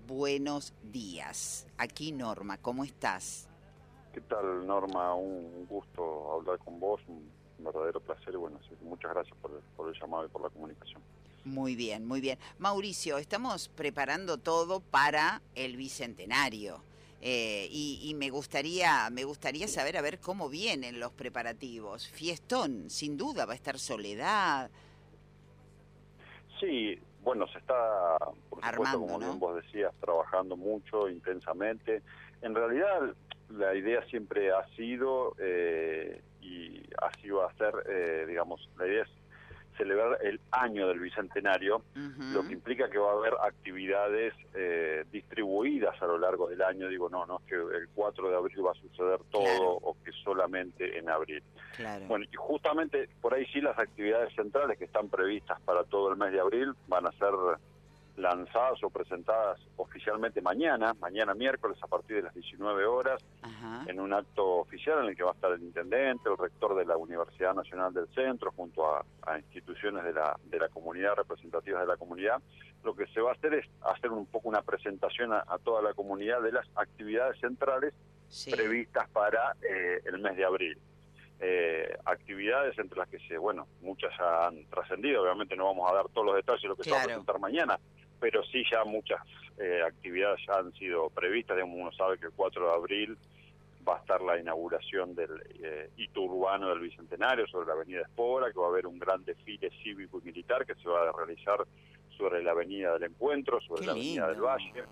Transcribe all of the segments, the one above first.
buenos días. Aquí Norma, ¿cómo estás? ¿Qué tal, Norma? Un gusto hablar con vos, un verdadero placer y bueno, sí, muchas gracias por el llamado y por la comunicación. Muy bien, muy bien. Mauricio, estamos preparando todo para el Bicentenario y me gustaría saber a ver cómo vienen los preparativos. Fiestón, sin duda, va a estar Soledad. Sí, bueno, se está, por supuesto, Armando, como bien ¿no? vos decías, trabajando mucho, intensamente. En realidad, la idea siempre ha sido, y así va a ser, digamos, la idea es celebrar el año del Bicentenario, lo que implica que va a haber actividades distribuidas a lo largo del año. Digo, no es que el 4 de abril va a suceder todo, Claro. o que solamente en abril. Claro. Bueno, y justamente por ahí sí las actividades centrales que están previstas para todo el mes de abril van a ser lanzadas o presentadas oficialmente mañana miércoles a partir de las 19 horas, Ajá. en un acto oficial en el que va a estar el intendente, el rector de la Universidad Nacional del Centro, junto a instituciones de la comunidad, representativas de la comunidad. Lo que se va a hacer es hacer un poco una presentación a toda la comunidad de las actividades centrales Sí. previstas para el mes de abril. Actividades entre las que muchas ya han trascendido. Obviamente no vamos a dar todos los detalles de lo que se va a presentar mañana, pero sí ya muchas actividades ya han sido previstas. Digamos, uno sabe que el 4 de abril va a estar la inauguración del hito urbano del Bicentenario sobre la avenida Espora, que va a haber un gran desfile cívico y militar que se va a realizar sobre la avenida del Encuentro, sobre la avenida del Valle.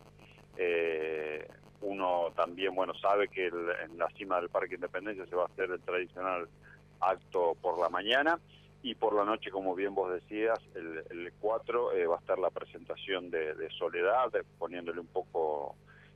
Uno también, sabe que en la cima del Parque Independencia se va a hacer el tradicional acto por la mañana, y por la noche, como bien vos decías, el 4 va a estar la presentación de Soledad, poniéndole un poco,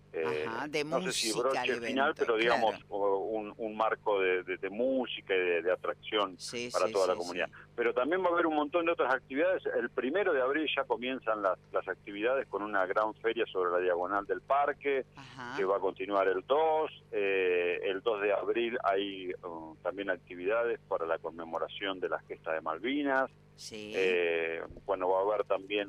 de no sé si música broche al final, evento, pero digamos claro. un marco de música y de atracción para toda la comunidad. Sí. Pero también va a haber un montón de otras actividades. El 1 de abril ya comienzan las actividades con una gran feria sobre la diagonal del parque, que va a continuar el 2. El 2 de abril hay también actividades para la conmemoración de la gesta de Malvinas. Sí. Va a haber también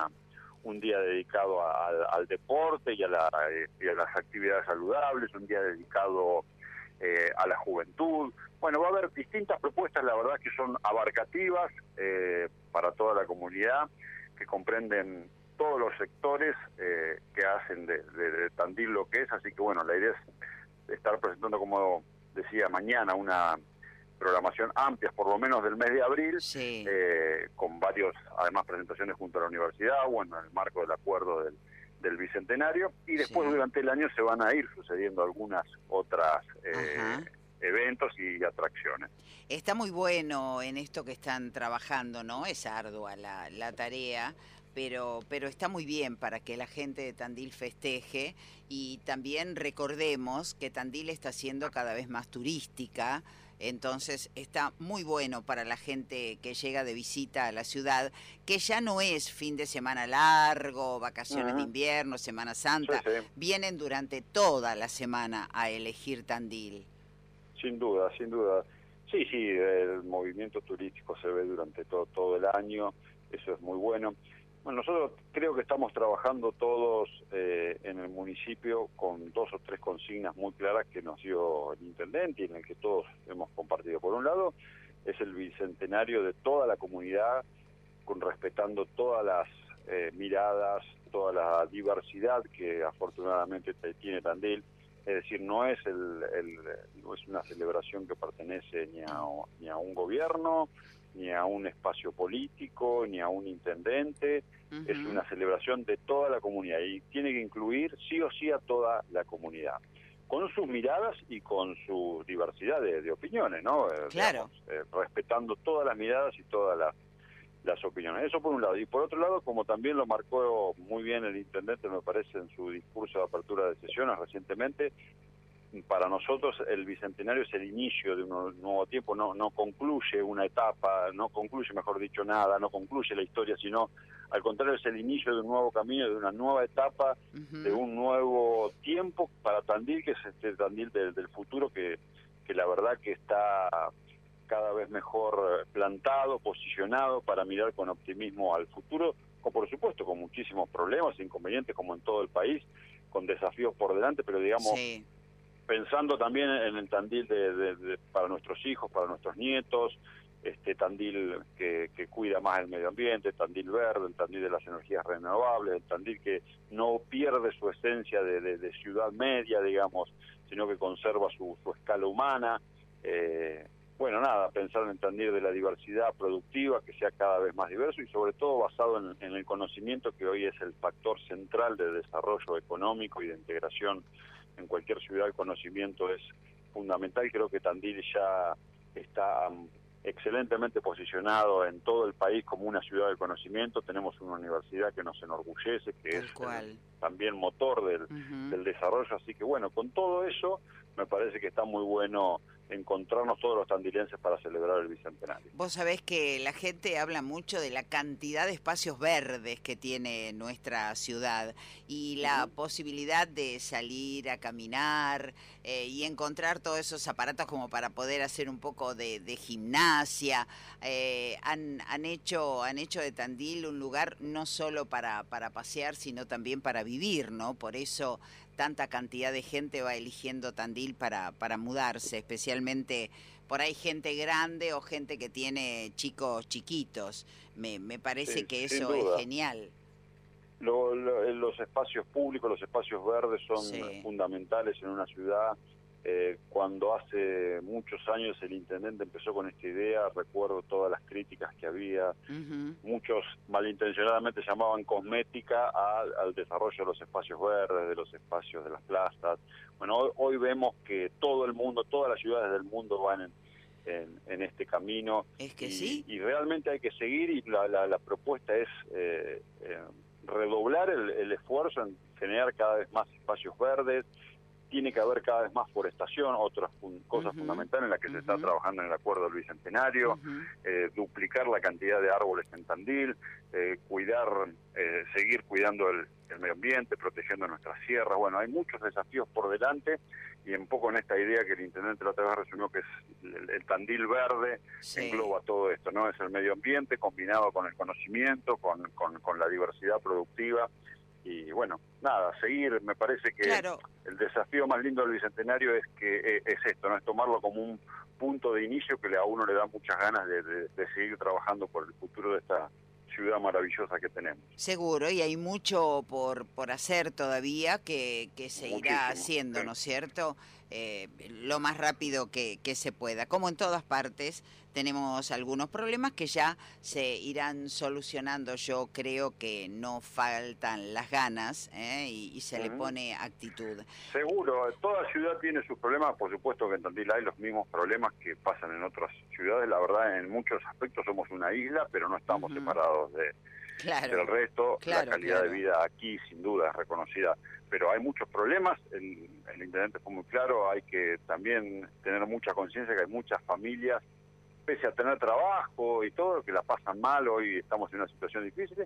un día dedicado al deporte y a las actividades saludables, un día dedicado a la juventud. Bueno, va a haber distintas propuestas, la verdad que son abarcativas para toda la comunidad, que comprenden todos los sectores que hacen de Tandil lo que es. Así que la idea es estar presentando, como decía, mañana una programación amplia, por lo menos del mes de abril, con varios, además, presentaciones junto a la universidad, en el marco del acuerdo del Bicentenario, y después durante el año se van a ir sucediendo algunas otras eventos y atracciones. Está muy bueno en esto que están trabajando, ¿no? Es ardua la tarea, pero está muy bien para que la gente de Tandil festeje, y también recordemos que Tandil está siendo cada vez más turística. Entonces está muy bueno para la gente que llega de visita a la ciudad, que ya no es fin de semana largo, vacaciones de invierno, Semana Santa, vienen durante toda la semana a elegir Tandil. Sin duda. Sí, el movimiento turístico se ve durante todo el año, eso es muy bueno. Bueno, nosotros creo que estamos trabajando todos en el municipio con 2 o 3 consignas muy claras que nos dio el intendente y en el que todos hemos compartido. Por un lado, es el bicentenario de toda la comunidad, respetando todas las miradas, toda la diversidad que afortunadamente tiene Tandil. Es decir, no es una celebración que pertenece ni a un gobierno, ni a un espacio político, ni a un intendente. Es una celebración de toda la comunidad y tiene que incluir sí o sí a toda la comunidad, con sus miradas y con su diversidad de opiniones, ¿no? Claro. Digamos, respetando todas las miradas y todas las opiniones. Eso por un lado. Y por otro lado, como también lo marcó muy bien el intendente, me parece, en su discurso de apertura de sesiones recientemente, para nosotros el Bicentenario es el inicio de un nuevo tiempo. No concluye una etapa, no concluye, mejor dicho, nada, no concluye la historia, sino al contrario es el inicio de un nuevo camino, de una nueva etapa, de un nuevo tiempo para Tandil, que es este Tandil del futuro, que la verdad que está cada vez mejor plantado, posicionado para mirar con optimismo al futuro, reconozco, por supuesto, con muchísimos problemas, inconvenientes, como en todo el país, con desafíos por delante, pero digamos, Sí. pensando también en el Tandil para nuestros hijos, para nuestros nietos, Tandil que cuida más el medio ambiente, Tandil verde, el Tandil de las energías renovables, el Tandil que no pierde su esencia de ciudad media, digamos, sino que conserva su escala humana. Bueno, nada, pensar en el Tandil de la diversidad productiva, que sea cada vez más diverso y sobre todo basado en el conocimiento, que hoy es el factor central de desarrollo económico y de integración en cualquier ciudad. El conocimiento es fundamental. Creo que Tandil ya está excelentemente posicionado en todo el país como una ciudad del conocimiento. Tenemos una universidad que nos enorgullece, que Tal es cual. también motor del desarrollo. Así que bueno, con todo eso me parece que está muy bueno encontrarnos todos los tandilenses para celebrar el Bicentenario. Vos sabés que la gente habla mucho de la cantidad de espacios verdes que tiene nuestra ciudad y la posibilidad de salir a caminar y encontrar todos esos aparatos como para poder hacer un poco de gimnasia. Han hecho de Tandil un lugar no solo para pasear, sino también para vivir, ¿no? Por eso tanta cantidad de gente va eligiendo Tandil para mudarse, especialmente por ahí gente grande o gente que tiene chicos chiquitos. Me parece Sí, que sin eso es duda. genial. Los espacios públicos, los espacios verdes son Sí. fundamentales en una ciudad. Cuando hace muchos años el intendente empezó con esta idea, recuerdo todas las críticas que había. Muchos malintencionadamente llamaban cosmética al desarrollo de los espacios verdes, de los espacios de las plazas. Bueno, hoy vemos que todo el mundo, todas las ciudades del mundo van en este camino. Es que sí. Y realmente hay que seguir, y la propuesta es redoblar el esfuerzo en generar cada vez más espacios verdes. Tiene que haber cada vez más forestación, otras cosas fundamentales en las que se está trabajando en el acuerdo del Bicentenario, duplicar la cantidad de árboles en Tandil, seguir cuidando el medio ambiente, protegiendo nuestras sierras. Bueno, hay muchos desafíos por delante, y un poco en esta idea que el intendente la otra vez resumió, que es el Tandil verde, Sí. engloba todo esto, ¿no? Es el medio ambiente combinado con el conocimiento, con la diversidad productiva. Y bueno, nada, seguir. Me parece que Claro. el desafío más lindo del Bicentenario es esto, ¿no? Es tomarlo como un punto de inicio que a uno le da muchas ganas de seguir trabajando por el futuro de esta ciudad maravillosa que tenemos. Seguro, y hay mucho por hacer todavía que se irá Muchísimo, haciendo, sí. ¿no es cierto? Lo más rápido que se pueda. Como en todas partes, tenemos algunos problemas que ya se irán solucionando. Yo creo que no faltan las ganas y se le pone actitud. Seguro, toda ciudad tiene sus problemas. Por supuesto que en Tandil hay los mismos problemas que pasan en otras ciudades. La verdad, en muchos aspectos somos una isla, pero no estamos separados Claro, del resto. La claro, calidad de claro. vida aquí sin duda es reconocida, pero hay muchos problemas. El intendente fue muy claro, hay que también tener mucha conciencia que hay muchas familias, pese a tener trabajo y todo, que la pasan mal. Hoy estamos en una situación difícil,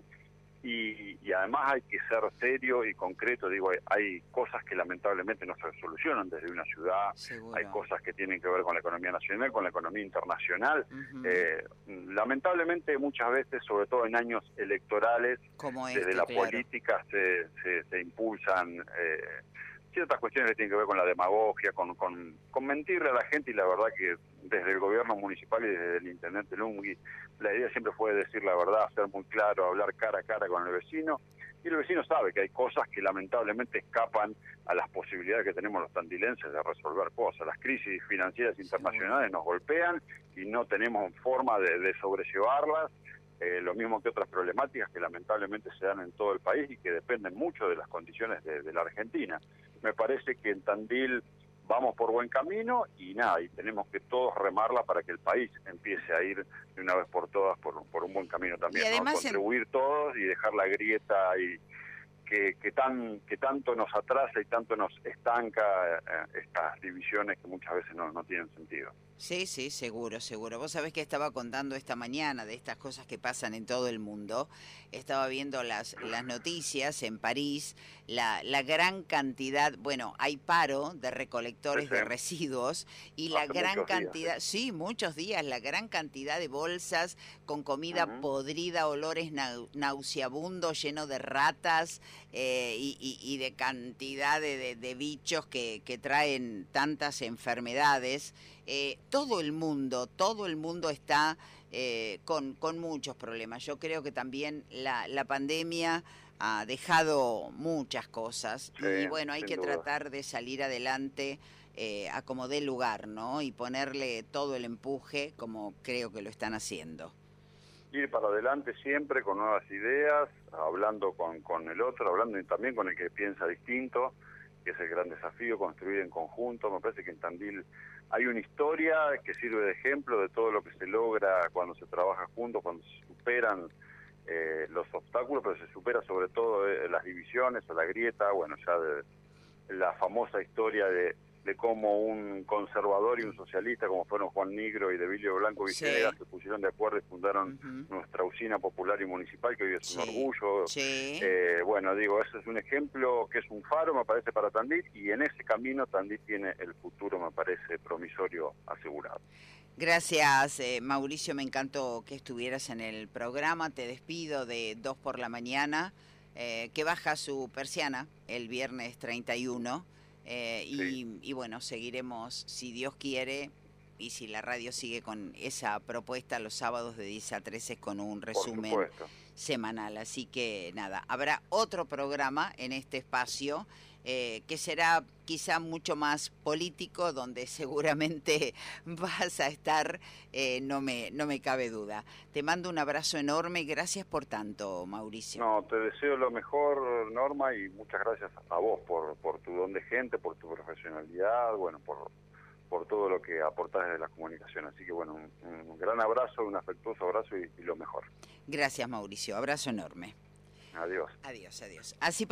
y además hay que ser serio y concreto. Digo, hay cosas que lamentablemente no se solucionan desde una ciudad. Seguro. Hay cosas que tienen que ver con la economía nacional, con la economía internacional. Lamentablemente muchas veces, sobre todo en años electorales, Como desde la política se impulsan ciertas cuestiones que tienen que ver con la demagogia, con mentirle a la gente. Y la verdad que desde el gobierno municipal y desde el intendente Lungui, la idea siempre fue decir la verdad, ser muy claro, hablar cara a cara con el vecino. Y el vecino sabe que hay cosas que lamentablemente escapan a las posibilidades que tenemos los tandilenses de resolver cosas. Las crisis financieras internacionales nos golpean y no tenemos forma de sobrellevarlas. Lo mismo que otras problemáticas que lamentablemente se dan en todo el país y que dependen mucho de las condiciones de la Argentina. Me parece que en Tandil vamos por buen camino, y nada, y tenemos que todos remarla para que el país empiece a ir de una vez por todas por un buen camino también, Y además, ¿no? Contribuir todos y dejar la grieta y que tanto nos atrasa y tanto nos estanca estas divisiones que muchas veces no tienen sentido. Sí, sí, seguro, seguro. Vos sabés que estaba contando esta mañana de estas cosas que pasan en todo el mundo. Estaba viendo las noticias en París, la gran cantidad, bueno, hay paro de recolectores Sí, de sí. residuos y la Hace gran muchos días, cantidad, sí, muchos días, la gran cantidad de bolsas con comida Ujú. podrida, olores nauseabundos, lleno de ratas y de cantidad de bichos que traen tantas enfermedades. Todo el mundo está con muchos problemas. Yo creo que también la pandemia ha dejado muchas cosas Sí, y bueno, hay sin que duda. tratar de salir adelante a como dé lugar, ¿no? Y ponerle todo el empuje como creo que lo están haciendo. Ir para adelante siempre con nuevas ideas, hablando con el otro, hablando y también con el que piensa distinto, que es el gran desafío, construir en conjunto. Me parece que en Tandil hay una historia que sirve de ejemplo de todo lo que se logra cuando se trabaja juntos, cuando se superan los obstáculos, pero se supera sobre todo las divisiones o la grieta, bueno, ya de la famosa historia de cómo un conservador y un socialista, como fueron Juan Nigro y Debilio Blanco Vicera, Sí, se pusieron de acuerdo y fundaron ujú, nuestra usina popular y municipal, que hoy es un sí, orgullo. sí. Bueno, digo, ese es un ejemplo que es un faro, me parece, para Tandil, y en ese camino Tandil tiene el futuro, me parece, promisorio asegurado. Gracias, Mauricio, me encantó que estuvieras en el programa. Te despido de 2 por la mañana, que baja su persiana el viernes 31. Sí, Y bueno, seguiremos, si Dios quiere, y si la radio sigue con esa propuesta los sábados de 10 a 13 con un por resumen supuesto. semanal. Así que nada, habrá otro programa en este espacio que será quizá mucho más político, donde seguramente vas a estar, no me cabe duda. Te mando un abrazo enorme y gracias por tanto, Mauricio. No, te deseo lo mejor, Norma, y muchas gracias a vos por tu don de gente, por tu profesionalidad, bueno, por todo lo que aportás desde la comunicación. Así que bueno, un gran abrazo, un afectuoso abrazo y lo mejor. Gracias, Mauricio. Abrazo enorme. Adiós. Adiós, adiós. Así